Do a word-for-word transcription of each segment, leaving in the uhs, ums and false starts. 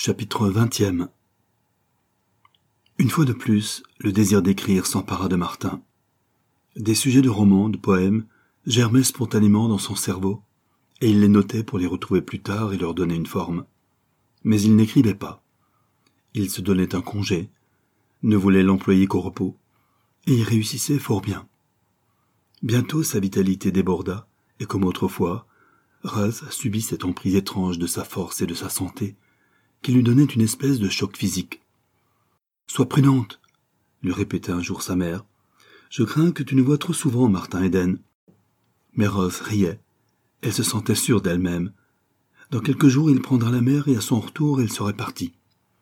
Chapitre vingtième. Une fois de plus, le désir d'écrire s'empara de Martin. Des sujets de romans, de poèmes, germaient spontanément dans son cerveau, et il les notait pour les retrouver plus tard et leur donner une forme. Mais il n'écrivait pas. Il se donnait un congé, ne voulait l'employer qu'au repos, et y réussissait fort bien. Bientôt sa vitalité déborda, et comme autrefois, Ruth subit cette emprise étrange de sa force et de sa santé, qui lui donnait une espèce de choc physique. « Sois prudente, » lui répétait un jour sa mère. « Je crains que tu ne vois trop souvent Martin Eden. » Mais Ruth riait. Elle se sentait sûre d'elle-même. Dans quelques jours, il prendra la mer et à son retour, elle serait partie.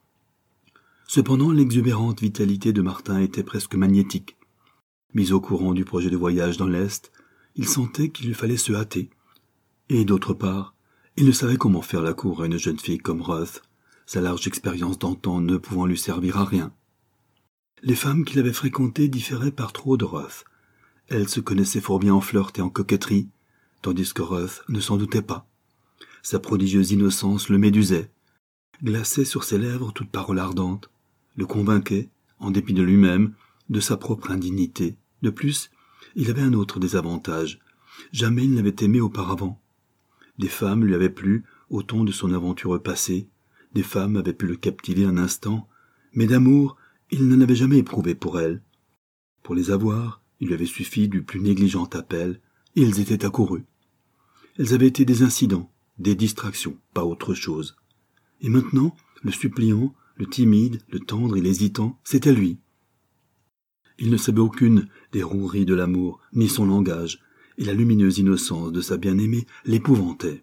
Cependant, l'exubérante vitalité de Martin était presque magnétique. Mis au courant du projet de voyage dans l'Est, il sentait qu'il lui fallait se hâter. Et d'autre part, il ne savait comment faire la cour à une jeune fille comme Ruth, sa large expérience d'antan ne pouvant lui servir à rien. Les femmes qu'il avait fréquentées différaient par trop de Ruth. Elles se connaissaient fort bien en flirt et en coquetterie, tandis que Ruth ne s'en doutait pas. Sa prodigieuse innocence le médusait, glaçait sur ses lèvres toute parole ardente, le convainquait, en dépit de lui-même, de sa propre indignité. De plus, il avait un autre désavantage. Jamais il n'avait aimé auparavant. Des femmes lui avaient plu au ton de son aventureux passé, des femmes avaient pu le captiver un instant, mais d'amour, il n'en avait jamais éprouvé pour elles. Pour les avoir, il lui avait suffi du plus négligent appel, et elles étaient accourues. Elles avaient été des incidents, des distractions, pas autre chose. Et maintenant, le suppliant, le timide, le tendre et l'hésitant, c'était lui. Il ne savait aucune des roueries de l'amour, ni son langage, et la lumineuse innocence de sa bien-aimée l'épouvantait.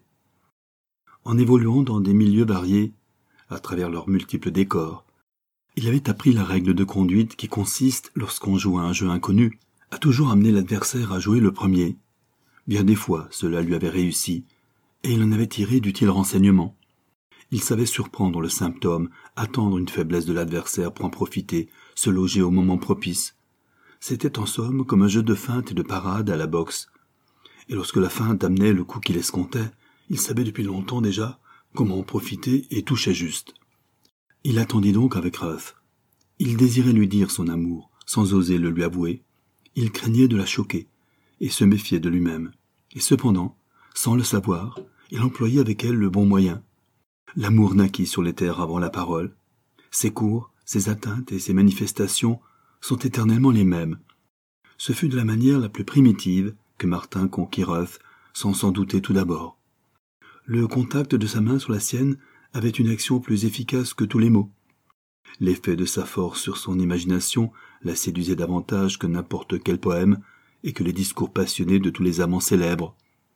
En évoluant dans des milieux variés, à travers leurs multiples décors, il avait appris la règle de conduite qui consiste, lorsqu'on joue à un jeu inconnu, à toujours amener l'adversaire à jouer le premier. Bien des fois, cela lui avait réussi, et il en avait tiré d'utiles renseignements. Il savait surprendre le symptôme, attendre une faiblesse de l'adversaire pour en profiter, se loger au moment propice. C'était en somme comme un jeu de feinte et de parade à la boxe. Et lorsque la feinte amenait le coup qu'il escomptait, il savait depuis longtemps déjà comment en profiter et touchait juste. Il attendit donc avec Ruth. Il désirait lui dire son amour, sans oser le lui avouer. Il craignait de la choquer, et se méfiait de lui-même. Et cependant, sans le savoir, il employait avec elle le bon moyen. L'amour naquit sur les terres avant la parole. Ses cours, ses atteintes et ses manifestations sont éternellement les mêmes. Ce fut de la manière la plus primitive que Martin conquit Ruth, sans s'en douter tout d'abord. Le contact de sa main sur la sienne avait une action plus efficace que tous les mots. L'effet de sa force sur son imagination la séduisait davantage que n'importe quel poème et que les discours passionnés de tous les amants célèbres.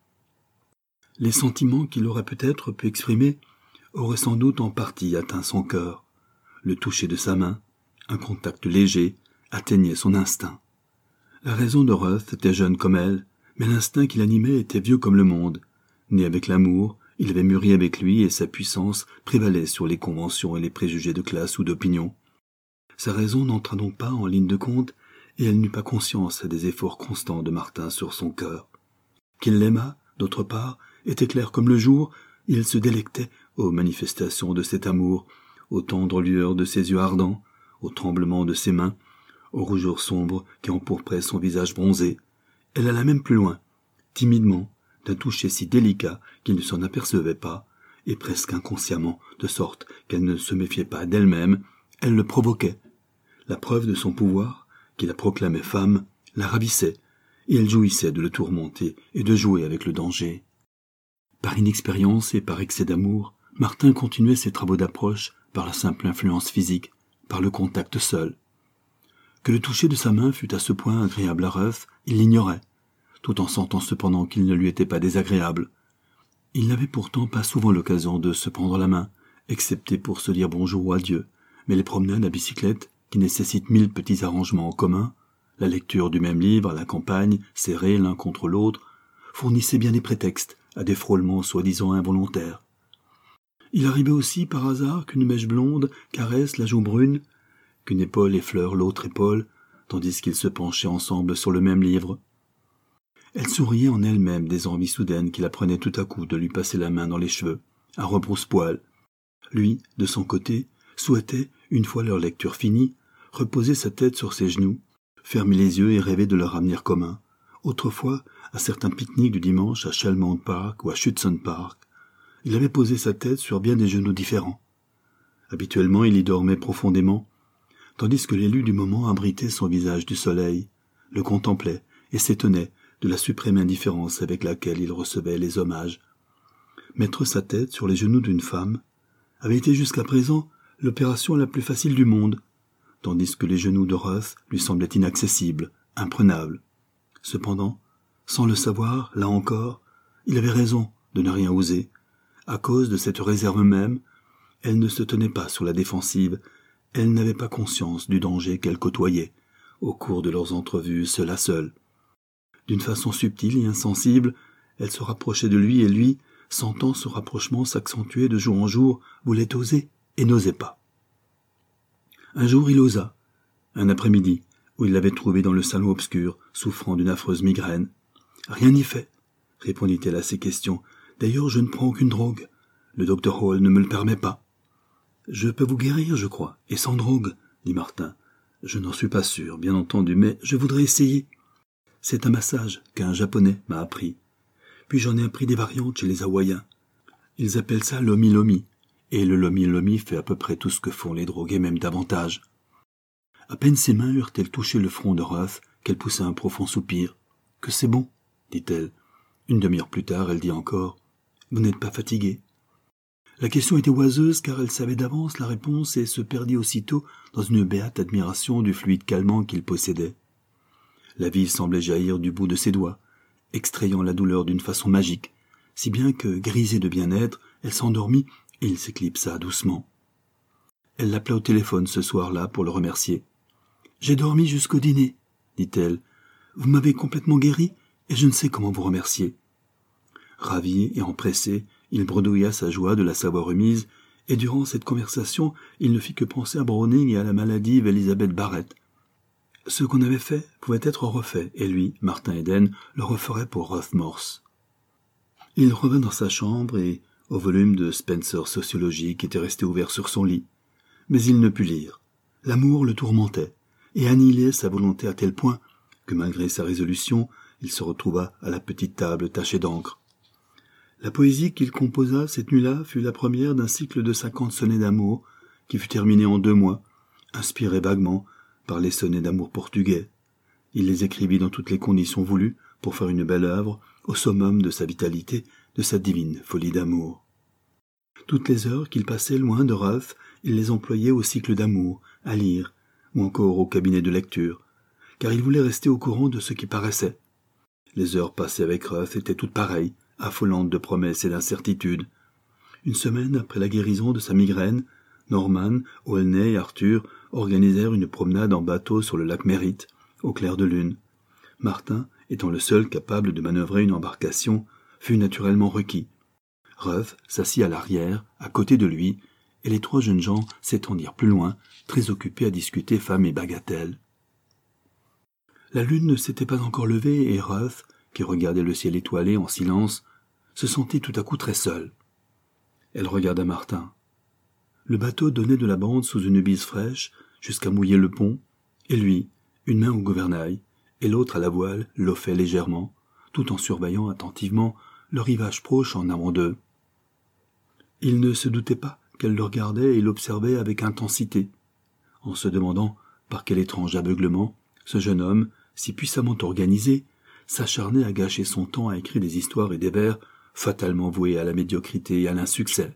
Les sentiments qu'il aurait peut-être pu exprimer auraient sans doute en partie atteint son cœur. Le toucher de sa main, un contact léger, atteignait son instinct. La raison de Ruth était jeune comme elle, mais l'instinct qui l'animait était vieux comme le monde. Né avec l'amour, il avait mûri avec lui et sa puissance prévalait sur les conventions et les préjugés de classe ou d'opinion. Sa raison n'entra donc pas en ligne de compte et elle n'eut pas conscience des efforts constants de Martin sur son cœur. Qu'il l'aimât, d'autre part, était clair comme le jour, il se délectait aux manifestations de cet amour, aux tendres lueurs de ses yeux ardents, aux tremblements de ses mains, aux rougeurs sombres qui empourpraient son visage bronzé. Elle alla même plus loin, timidement, d'un toucher si délicat qu'il ne s'en apercevait pas, et presque inconsciemment, de sorte qu'elle ne se méfiait pas d'elle-même, elle le provoquait. La preuve de son pouvoir, qui la proclamait femme, la ravissait, et elle jouissait de le tourmenter et de jouer avec le danger. Par inexpérience et par excès d'amour, Martin continuait ses travaux d'approche par la simple influence physique, par le contact seul. Que le toucher de sa main fût à ce point agréable à Ruth, il l'ignorait, tout en sentant cependant qu'il ne lui était pas désagréable. Il n'avait pourtant pas souvent l'occasion de se prendre la main, excepté pour se dire bonjour ou adieu, mais les promenades à bicyclette, qui nécessitent mille petits arrangements en commun, la lecture du même livre à la campagne, serrés l'un contre l'autre, fournissaient bien des prétextes à des frôlements soi-disant involontaires. Il arrivait aussi par hasard qu'une mèche blonde caresse la joue brune, qu'une épaule effleure l'autre épaule, tandis qu'ils se penchaient ensemble sur le même livre. Elle souriait en elle-même des envies soudaines qui la prenaient tout à coup de lui passer la main dans les cheveux, à rebrousse-poil, Lui, de son côté, souhaitait, une fois leur lecture finie, reposer sa tête sur ses genoux, fermer les yeux et rêver de leur avenir commun. Autrefois, à certains pique-niques du dimanche à Shelmont Park ou à Schutzen Park, il avait posé sa tête sur bien des genoux différents. Habituellement, il y dormait profondément, tandis que l'élu du moment abritait son visage du soleil, le contemplait et s'étonnait de la suprême indifférence avec laquelle il recevait les hommages. Mettre sa tête sur les genoux d'une femme avait été jusqu'à présent l'opération la plus facile du monde, tandis que les genoux de Ruth lui semblaient inaccessibles, imprenables. Cependant, sans le savoir, là encore, il avait raison de ne rien oser. À cause de cette réserve même, elle ne se tenait pas sur la défensive, elle n'avait pas conscience du danger qu'elle côtoyait, au cours de leurs entrevues seule à seule. D'une façon subtile et insensible, elle se rapprochait de lui et lui, sentant ce rapprochement s'accentuer de jour en jour, voulait oser et n'osait pas. Un jour il osa, un après-midi, où il l'avait trouvé dans le salon obscur, souffrant d'une affreuse migraine. « Rien n'y fait, » répondit-elle à ses questions. « D'ailleurs, je ne prends aucune drogue. Le docteur Hall ne me le permet pas. »« Je peux vous guérir, je crois, et sans drogue, » dit Martin. « Je n'en suis pas sûr, bien entendu, mais je voudrais essayer. C'est un massage qu'un Japonais m'a appris. Puis j'en ai appris des variantes chez les Hawaïens. Ils appellent ça lomi-lomi, et le lomi-lomi fait à peu près tout ce que font les drogués, même davantage. » À peine ses mains eurent-elles touché le front de Ruth qu'elle poussa un profond soupir. « Que c'est bon, » dit-elle. Une demi-heure plus tard, elle dit encore « Vous n'êtes pas fatigué ?» La question était oiseuse car elle savait d'avance la réponse et se perdit aussitôt dans une béate admiration du fluide calmant qu'il possédait. La vie semblait jaillir du bout de ses doigts, extrayant la douleur d'une façon magique, si bien que, grisée de bien-être, elle s'endormit et il s'éclipsa doucement. Elle l'appela au téléphone ce soir-là pour le remercier. « J'ai dormi jusqu'au dîner, » dit-elle. « Vous m'avez complètement guéri et je ne sais comment vous remercier. » Ravi et empressé, il bredouilla sa joie de la savoir remise, et durant cette conversation, il ne fit que penser à Browning et à la maladive Elizabeth Barrett. Ce qu'on avait fait pouvait être refait, et lui, Martin Eden, le referait pour Ruth Morse. Il revint dans sa chambre et au volume de Spencer Sociologie qui était resté ouvert sur son lit. Mais il ne put lire. L'amour le tourmentait, et annihilait sa volonté à tel point que, malgré sa résolution, il se retrouva à la petite table tachée d'encre. La poésie qu'il composa cette nuit-là fut la première d'un cycle de cinquante sonnets d'amour qui fut terminé en deux mois, inspiré vaguement par les sonnets d'amour portugais. Il les écrivit dans toutes les conditions voulues pour faire une belle œuvre au summum de sa vitalité, de sa divine folie d'amour. Toutes les heures qu'il passait loin de Ruth, il les employait au cycle d'amour, à lire, ou encore au cabinet de lecture, car il voulait rester au courant de ce qui paraissait. Les heures passées avec Ruth étaient toutes pareilles, affolantes de promesses et d'incertitudes. Une semaine après la guérison de sa migraine, Norman, Olney et Arthur organisèrent une promenade en bateau sur le lac Merritt, au clair de lune. Martin, étant le seul capable de manœuvrer une embarcation, fut naturellement requis. Ruth s'assit à l'arrière, à côté de lui, et les trois jeunes gens s'étendirent plus loin, très occupés à discuter femmes et bagatelles. La lune ne s'était pas encore levée et Ruth, qui regardait le ciel étoilé en silence, se sentit tout à coup très seule. Elle regarda Martin. Le bateau donnait de la bande sous une bise fraîche jusqu'à mouiller le pont, et lui, une main au gouvernail et l'autre à la voile, loffait légèrement, tout en surveillant attentivement le rivage proche en avant d'eux. Il ne se doutait pas qu'elle le regardait et l'observait avec intensité, en se demandant par quel étrange aveuglement ce jeune homme, si puissamment organisé, s'acharnait à gâcher son temps à écrire des histoires et des vers fatalement voués à la médiocrité et à l'insuccès.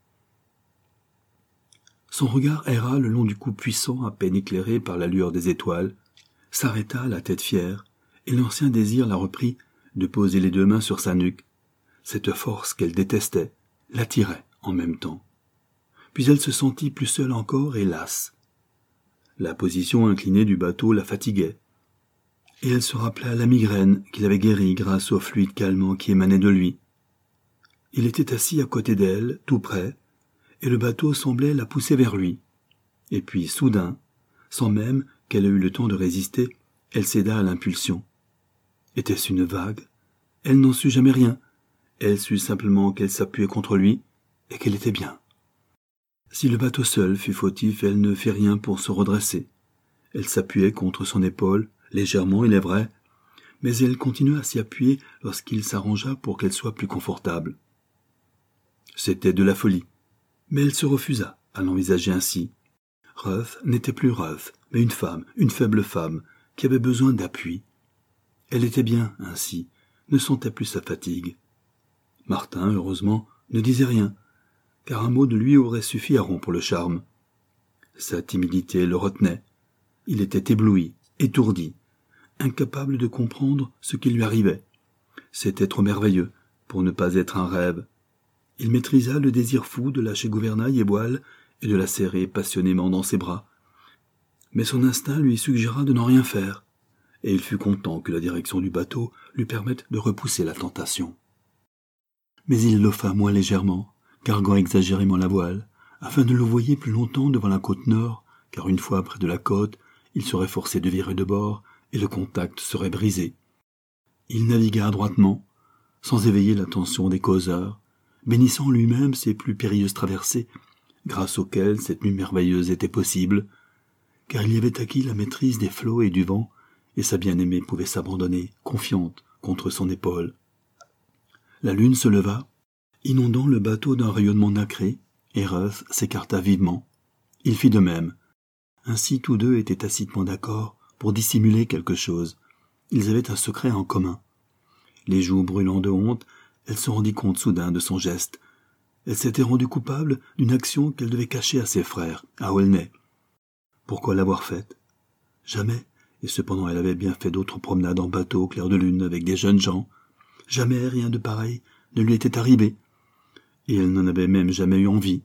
Son regard erra le long du cou puissant à peine éclairé par la lueur des étoiles, s'arrêta la tête fière, et l'ancien désir la reprit de poser les deux mains sur sa nuque. Cette force qu'elle détestait l'attirait en même temps. Puis elle se sentit plus seule encore et lasse. La position inclinée du bateau la fatiguait, et elle se rappela la migraine qu'il avait guérie grâce au fluide calmant qui émanait de lui. Il était assis à côté d'elle, tout près, et le bateau semblait la pousser vers lui. Et puis, soudain, sans même qu'elle ait eu le temps de résister, elle céda à l'impulsion. Était-ce une vague? Elle n'en sut jamais rien. Elle sut simplement qu'elle s'appuyait contre lui et qu'elle était bien. Si le bateau seul fut fautif, elle ne fit rien pour se redresser. Elle s'appuyait contre son épaule, légèrement il est vrai, mais elle continua à s'y appuyer lorsqu'il s'arrangea pour qu'elle soit plus confortable. C'était de la folie, mais elle se refusa à l'envisager ainsi. Ruth n'était plus Ruth, mais une femme, une faible femme, qui avait besoin d'appui. Elle était bien ainsi, ne sentait plus sa fatigue. Martin, heureusement, ne disait rien, car un mot de lui aurait suffi à rompre le charme. Sa timidité le retenait. Il était ébloui, étourdi, incapable de comprendre ce qui lui arrivait. C'était trop merveilleux pour ne pas être un rêve. Il maîtrisa le désir fou de lâcher gouvernail et voile et de la serrer passionnément dans ses bras. Mais son instinct lui suggéra de n'en rien faire, et il fut content que la direction du bateau lui permette de repousser la tentation. Mais il l'offa moins légèrement, carguant exagérément la voile, afin de le voyer plus longtemps devant la côte nord, car une fois près de la côte, il serait forcé de virer de bord, et le contact serait brisé. Il navigua adroitement, sans éveiller l'attention des causeurs, bénissant lui-même ses plus périlleuses traversées, grâce auxquelles cette nuit merveilleuse était possible, car il y avait acquis la maîtrise des flots et du vent, et sa bien-aimée pouvait s'abandonner, confiante, contre son épaule. La lune se leva, inondant le bateau d'un rayonnement nacré, et Ruth s'écarta vivement. Il fit de même. Ainsi tous deux étaient tacitement d'accord pour dissimuler quelque chose. Ils avaient un secret en commun. Les joues brûlant de honte, elle se rendit compte soudain de son geste. Elle s'était rendue coupable d'une action qu'elle devait cacher à ses frères, à Aulnay. Pourquoi l'avoir faite? Jamais, et cependant elle avait bien fait d'autres promenades en bateau au clair de lune avec des jeunes gens. Jamais rien de pareil ne lui était arrivé, et elle n'en avait même jamais eu envie.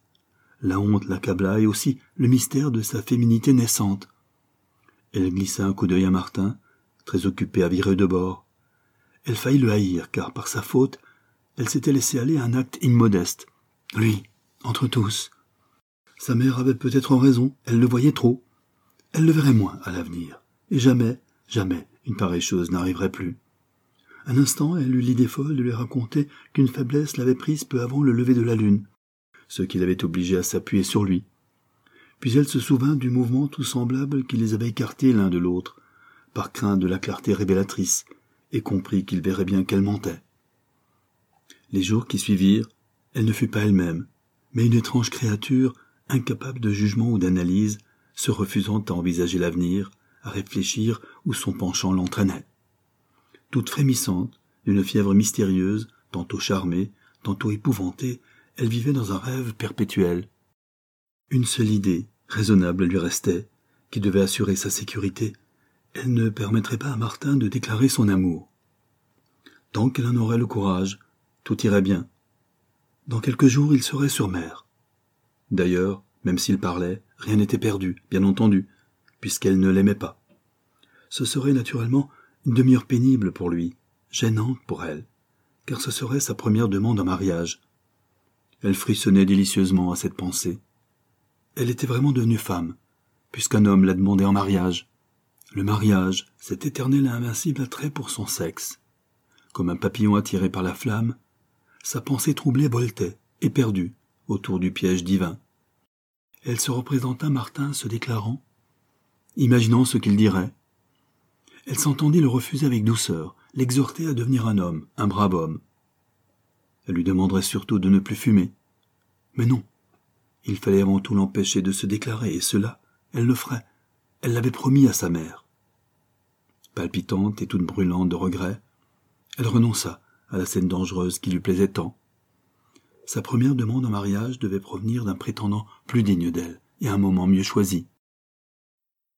La honte l'accabla et aussi le mystère de sa féminité naissante. Elle glissa un coup d'œil à Martin, très occupé à virer de bord. Elle faillit le haïr, car par sa faute, elle s'était laissée aller à un acte immodeste. Lui, entre tous. Sa mère avait peut-être raison, elle le voyait trop. Elle le verrait moins à l'avenir, et jamais, jamais une pareille chose n'arriverait plus. Un instant, elle eut l'idée folle de lui raconter qu'une faiblesse l'avait prise peu avant le lever de la lune, ce qui l'avait obligé à s'appuyer sur lui. Puis elle se souvint du mouvement tout semblable qui les avait écartés l'un de l'autre, par crainte de la clarté révélatrice, et comprit qu'il verrait bien qu'elle mentait. Les jours qui suivirent, elle ne fut pas elle-même, mais une étrange créature, incapable de jugement ou d'analyse, se refusant à envisager l'avenir, à réfléchir où son penchant l'entraînait. Toute frémissante, d'une fièvre mystérieuse, tantôt charmée, tantôt épouvantée, elle vivait dans un rêve perpétuel. Une seule idée, raisonnable, lui restait, qui devait assurer sa sécurité. Elle ne permettrait pas à Martin de déclarer son amour. Tant qu'elle en aurait le courage, tout irait bien. Dans quelques jours, il serait sur mer. D'ailleurs, même s'il parlait, rien n'était perdu, bien entendu, puisqu'elle ne l'aimait pas. Ce serait naturellement une demi-heure pénible pour lui, gênante pour elle, car ce serait sa première demande en mariage. Elle frissonnait délicieusement à cette pensée. Elle était vraiment devenue femme, puisqu'un homme la demandait en mariage. Le mariage, cet éternel et invincible attrait pour son sexe. Comme un papillon attiré par la flamme, sa pensée troublée voltait, éperdue, autour du piège divin. Elle se représenta Martin se déclarant, imaginant ce qu'il dirait. Elle s'entendit le refuser avec douceur, l'exhorter à devenir un homme, un brave homme. Elle lui demanderait surtout de ne plus fumer. Mais non, il fallait avant tout l'empêcher de se déclarer, et cela, elle le ferait. Elle l'avait promis à sa mère. Palpitante et toute brûlante de regret, elle renonça à la scène dangereuse qui lui plaisait tant. Sa première demande en mariage devait provenir d'un prétendant plus digne d'elle, et à un moment mieux choisi.